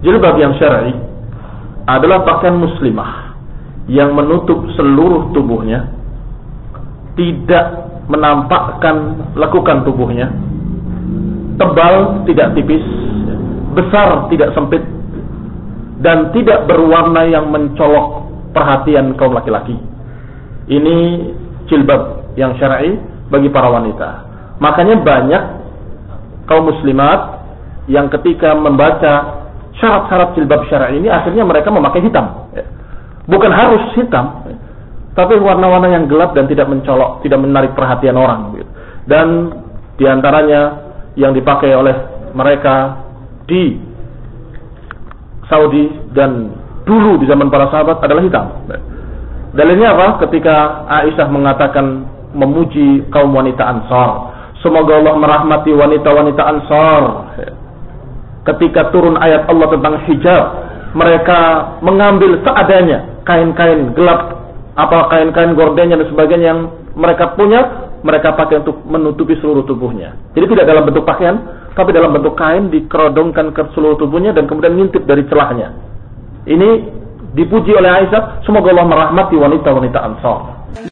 Jilbab yang syar'i adalah pakaian muslimah yang menutup seluruh tubuhnya, tidak menampakkan lekukan tubuhnya, tebal tidak tipis, besar tidak sempit, dan tidak berwarna yang mencolok perhatian kaum laki-laki. Ini jilbab yang syar'i bagi para wanita. Makanya banyak kaum muslimat yang ketika membaca syarat-syarat jilbab syar'i ini akhirnya mereka memakai hitam. Bukan harus hitam, tapi warna-warna yang gelap dan tidak mencolok, tidak menarik perhatian orang. Dan diantaranya yang dipakai oleh mereka di Saudi dan dulu di zaman para sahabat adalah hitam. Dalilnya apa? Ketika Aisyah mengatakan memuji kaum wanita Ansar, semoga Allah merahmati wanita-wanita Ansar. Ketika turun ayat Allah tentang hijab, mereka mengambil seadanya kain-kain gelap, apa kain-kain gordennya dan sebagainya yang mereka punya, mereka pakai untuk menutupi seluruh tubuhnya. Jadi tidak dalam bentuk pakaian, tapi dalam bentuk kain dikerodongkan ke seluruh tubuhnya dan kemudian ngintip dari celahnya. Ini dipuji oleh Aisyah, semoga Allah merahmati wanita-wanita Ansar.